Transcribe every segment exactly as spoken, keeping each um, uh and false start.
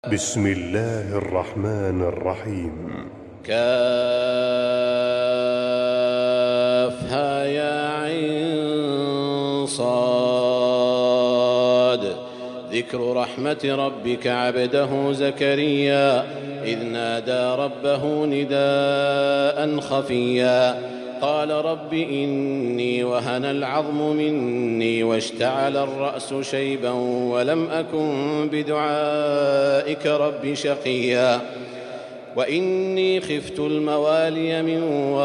بسم الله الرحمن الرحيم. كافها يا عين صاد. ذكر رحمة ربك عبده زكريا إذ نادى ربه نداء خفيا قال رب إني وهن العظم مني واشتعل الرأس شيبا ولم أكن بدعائك رب شقيا وإني خفت الموالي من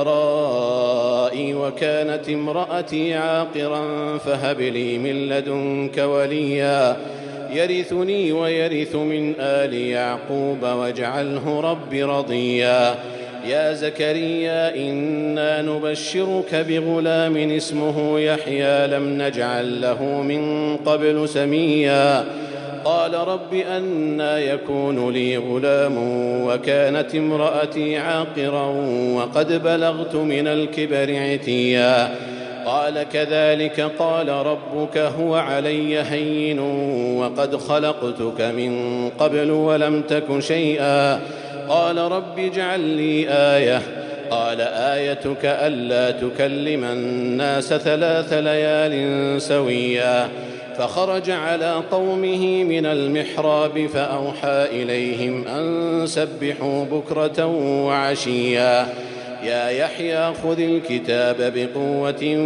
ورائي وكانت امرأتي عاقرا فهب لي من لدنك وليا يرثني ويرث من آل يعقوب واجعله رب رضيا يا زكريا إنا نبشرك بغلام اسمه يحيى لم نجعل له من قبل سميا قال رب أنى يكون لي غلام وكانت امرأتي عاقرا وقد بلغت من الكبر عتيا قال كذلك قال ربك هو علي هين وقد خلقتك من قبل ولم تك شيئا قال رب اجعل لي آية قال آيتك ألا تكلم الناس ثلاث ليال سويا فخرج على قومه من المحراب فأوحى إليهم أن سبحوا بكرة وعشيا يا يحيى خذ الكتاب بقوة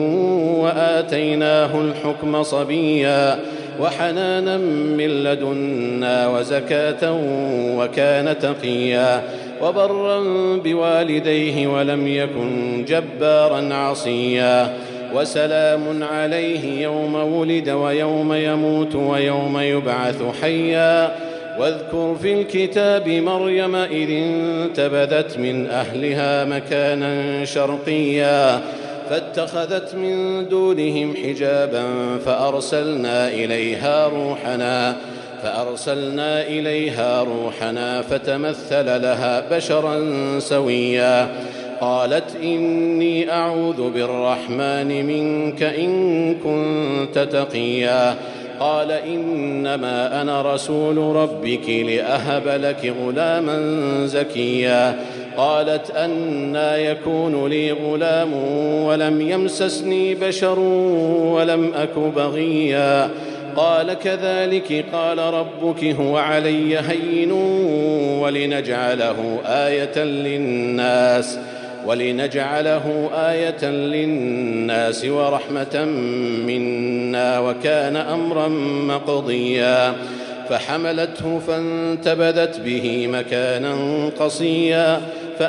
وآتيناه الحكم صبيا وحنانا من لدنا وزكاة وكان تقيا وبرا بوالديه ولم يكن جبارا عصيا وسلام عليه يوم ولد ويوم يموت ويوم يبعث حيا واذكر في الكتاب مريم إذ انتبذت من أهلها مكانا شرقيا فاتخذت من دونهم حجابا فأرسلنا إليها روحنا فأرسلنا إليها روحنا فتمثل لها بشرا سويا قالت إني أعوذ بالرحمن منك إن كنت تقيا قال إنما أنا رسول ربك لأهب لك غلاما زكيا قالت أنى يكون لي غلام ولم يمسسني بشر ولم أك بغيا قال كذلك قال ربك هو علي هين ولنجعله آية للناس ولنجعله آية للناس ورحمة منا وكان أمرا مقضيا فحملته فانتبذت به مكانا قصيا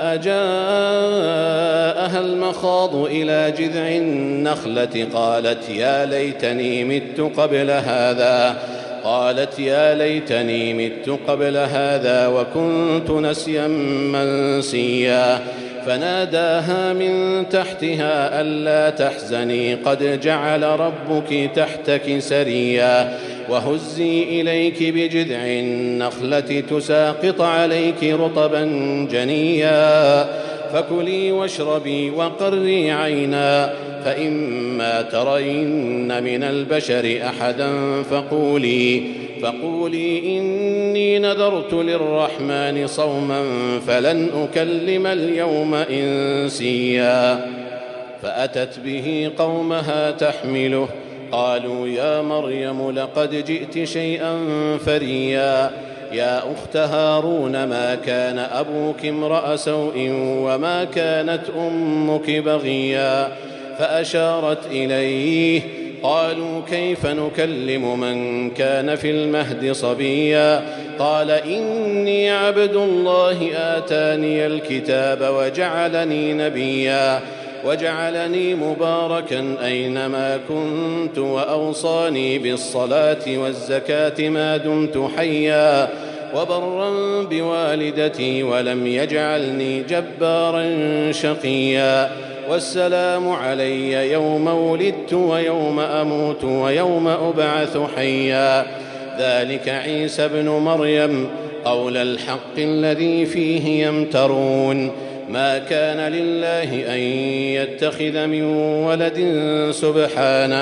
فأجاءها المخاض إلى جذع النخلة قالت يا ليتني مت قبل هذا قالت يا ليتني مت قبل هذا وكنت نسيا منسيا فناداها من تحتها ألا تحزني قد جعل ربك تحتك سريا وهزي إليك بجذع النخلة تساقط عليك رطبا جنيا فكلي واشربي وقري عينا فإما ترين من البشر أحدا فقولي فقولي إني نذرت للرحمن صوما فلن أكلم اليوم إنسيا فأتت به قومها تحمله قالوا يا مريم لقد جئت شيئا فريا يا أخت هارون ما كان أبوك امرأ سوء وما كانت أمك بغيا فأشارت إليه قالوا كيف نكلم من كان في المهد صبيا قال إني عبد الله آتاني الكتاب وجعلني نبيا وجعلني مباركا أينما كنت وأوصاني بالصلاة والزكاة ما دمت حيا وبرا بوالدتي ولم يجعلني جبارا شقيا والسلام علي يوم ولدت ويوم أموت ويوم أبعث حيا ذلك عيسى ابن مريم قول الحق الذي فيه يمترون ما كان لله أن يتخذ من ولد سبحانه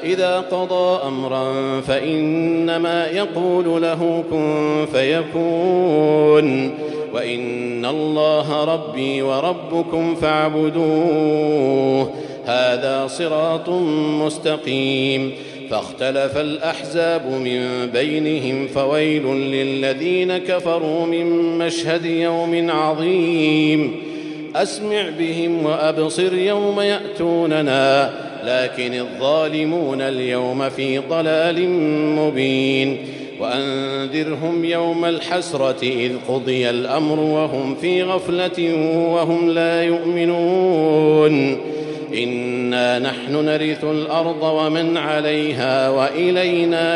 إذا قضى أمرا فإنما يقول له كن فيكون وإن الله ربي وربكم فاعبدوه هذا صراط مستقيم. فاختلف الأحزاب من بينهم فويل للذين كفروا من مشهد يوم عظيم. أسمع بهم وأبصر يوم يأتوننا لكن الظالمون اليوم في ضلال مبين. وأنذرهم يوم الحسرة إذ قضي الأمر وهم في غفلة وهم لا يؤمنون. إنا نحن نرث الأرض ومن عليها وإلينا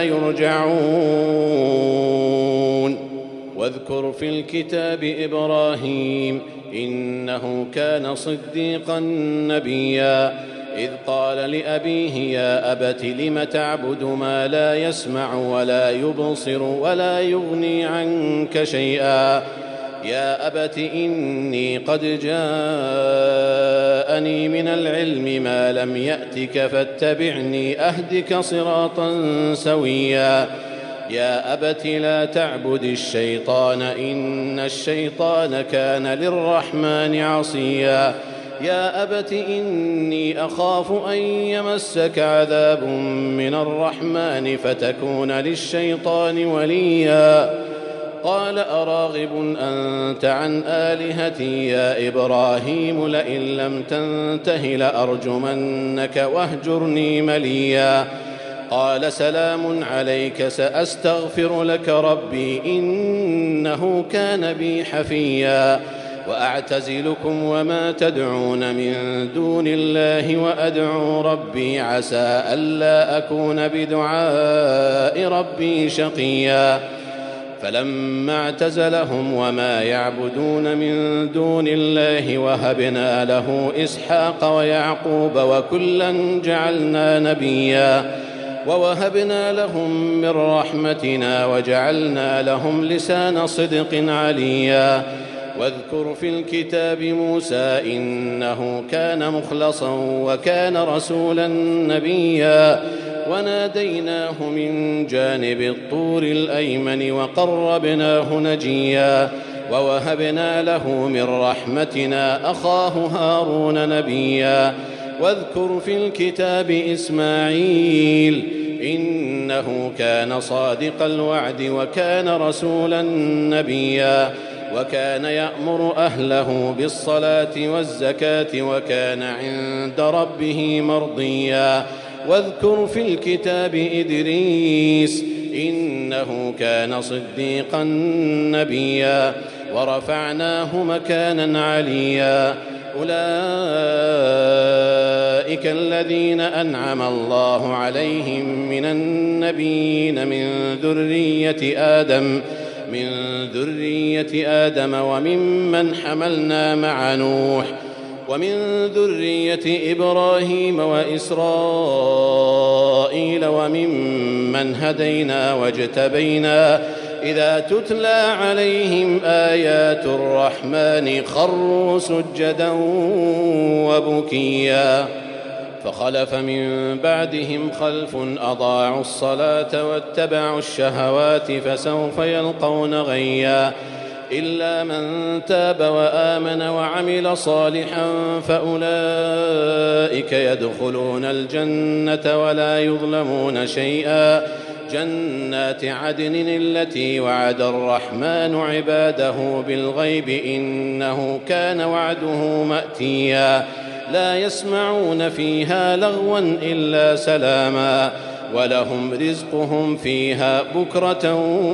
يرجعون. واذكر في الكتاب إبراهيم إنه كان صديقا نبيا إذ قال لأبيه يا أبت لم تعبد ما لا يسمع ولا يبصر ولا يغني عنك شيئا يا أبت إني قد جاءني من العلم ما لم يأتك فاتبعني أهدك صراطا سويا يا أبت لا تعبد الشيطان إن الشيطان كان للرحمن عصيا يا أبت إني أخاف أن يمسك عذاب من الرحمن فتكون للشيطان وليا قال أراغب أنت عن آلهتي يا إبراهيم لئن لم تنته لأرجمنك واهجرني مليا قال سلام عليك سأستغفر لك ربي إنه كان بي حفيا وأعتزلكم وما تدعون من دون الله وأدعو ربي عسى ألا أكون بدعاء ربي شقيا فلما اعتزلهم وما يعبدون من دون الله وهبنا له إسحاق ويعقوب وكلا جعلنا نبيا ووهبنا لهم من رحمتنا وجعلنا لهم لسان صدق عليا واذكر في الكتاب موسى إنه كان مخلصا وكان رسولا نبيا وناديناه من جانب الطور الأيمن وقربناه نجيا ووهبنا له من رحمتنا أخاه هارون نبيا واذكر في الكتاب إسماعيل إنه كان صادق الوعد وكان رسولا نبيا وكان يأمر أهله بالصلاة والزكاة وكان عند ربه مرضيا واذكر في الكتاب إدريس إنه كان صديقا نبيا ورفعناه مكانا عليا أولئك الذين أنعم الله عليهم من النبيين من ذرية آدم من ذرية آدم وممن حملنا مع نوح ومن ذرية إبراهيم وإسرائيل وممن هدينا واجتبينا إذا تتلى عليهم آيات الرحمن خروا سجدا وبكيا فخلف من بعدهم خلف أضاعوا الصلاة واتبعوا الشهوات فسوف يلقون غيا إلا من تاب وآمن وعمل صالحا فأولئك يدخلون الجنة ولا يظلمون شيئا جنات عدن التي وعد الرحمن عباده بالغيب إنه كان وعده مأتيا لا يسمعون فيها لغوا إلا سلاما ولهم رزقهم فيها بكرة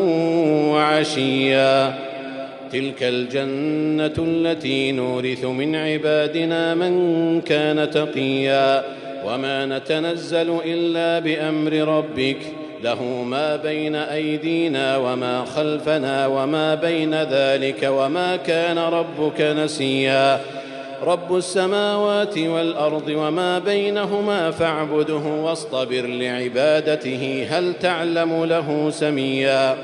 وعشيا تلك الجنة التي نورث من عبادنا من كان تقيا وما نتنزل إلا بأمر ربك له ما بين أيدينا وما خلفنا وما بين ذلك وما كان ربك نسيا رب السماوات والأرض وما بينهما فاعبده واصطبر لعبادته هل تعلم له سميا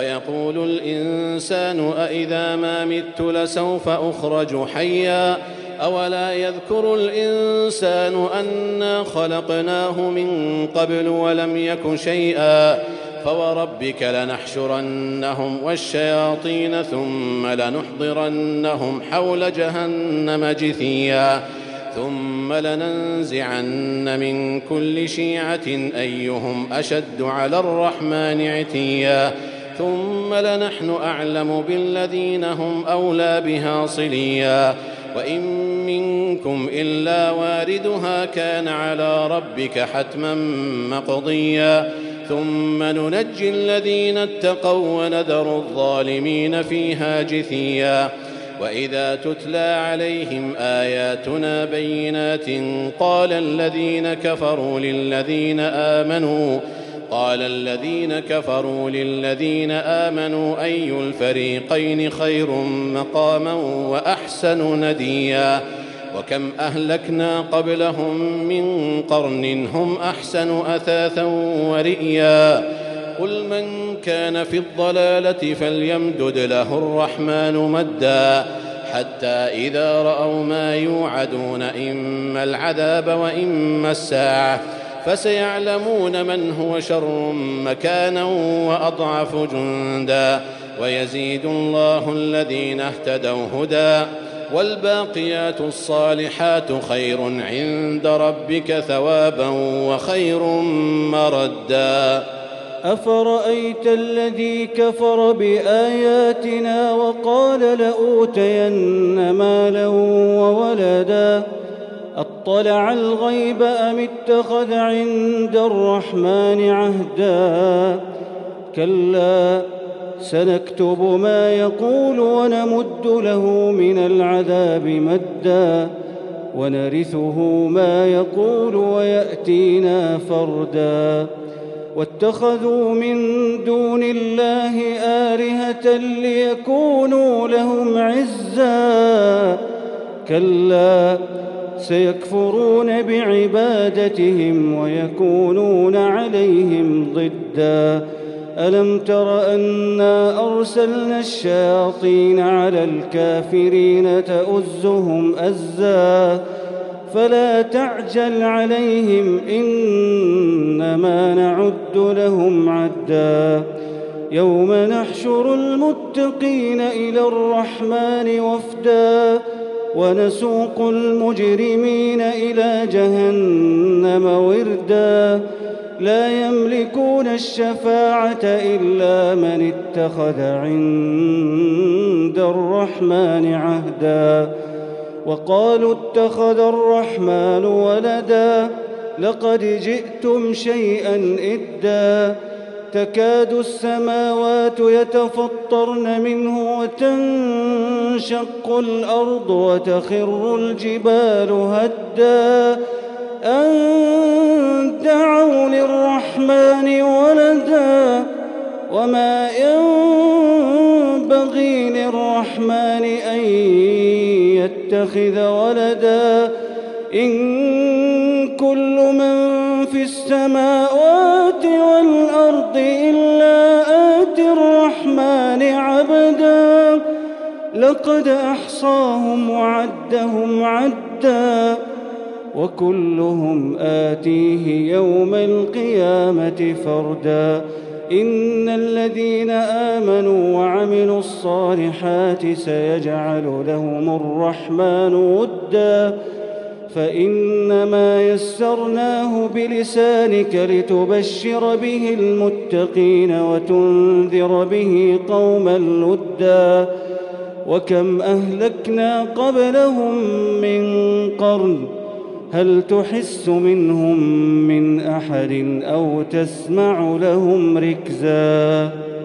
ويقول الإنسان أإذا ما مت لسوف أخرج حيا أولا يذكر الإنسان أنا خلقناه من قبل ولم يك شيئا فوربك لنحشرنهم والشياطين ثم لنحضرنهم حول جهنم جثيا ثم لننزعن من كل شيعة أيهم أشد على الرحمن عتيا ثم لنحن أعلم بالذين هم أولى بها صليا وإن منكم إلا واردها كان على ربك حتما مقضيا ثم ننجي الذين اتقوا ونذر الظالمين فيها جثيا وإذا تتلى عليهم آياتنا بينات قال الذين كفروا للذين آمنوا قال الذين كفروا للذين آمنوا أي الفريقين خير مقاما وأحسن نديا وكم أهلكنا قبلهم من قرن هم أحسن أثاثا ورئيا قل من كان في الضلالة فليمدد له الرحمن مدا حتى إذا رأوا ما يوعدون إما العذاب وإما الساعة فسيعلمون من هو شر مكانا وأضعف جندا ويزيد الله الذين اهتدوا هدى والباقيات الصالحات خير عند ربك ثوابا وخير مردا أفرأيت الذي كفر بآياتنا وقال لأوتين مالا وولدا أطلع الغيب أم اتخذ عند الرحمن عهدا كلا سنكتب ما يقول ونمد له من العذاب مدا ونرثه ما يقول ويأتينا فردا واتخذوا من دون الله آلهة ليكونوا لهم عزا كلا سيكفرون بعبادتهم ويكونون عليهم ضدا ألم تر أنا أرسلنا الشياطين على الكافرين تؤزهم أزا فلا تعجل عليهم إنما نعد لهم عدا يوم نحشر المتقين إلى الرحمن وفدا ونسوق المجرمين إلى جهنم وردا لا يملكون الشفاعة إلا من اتخذ عند الرحمن عهدا وقالوا اتخذ الرحمن ولدا لقد جئتم شيئا إدا تكاد السماوات يتفطرن منه وتنشق الأرض وتخر الجبال هدا أن دعوا للرحمن ولدا وما ينبغي للرحمن أن يتخذ ولدا إن كل من في السماوات والأرض إلا آتي الرحمن عبدا لقد أحصاهم وعدهم عدا وكلهم آتيه يوم القيامة فردا إن الذين آمنوا وعملوا الصالحات سيجعل لهم الرحمن ودا فإنما يسرناه بلسانك لتبشر به المتقين وتنذر به قوما لدا وكم أهلكنا قبلهم من قرن هل تحس منهم من أحد أو تسمع لهم ركزا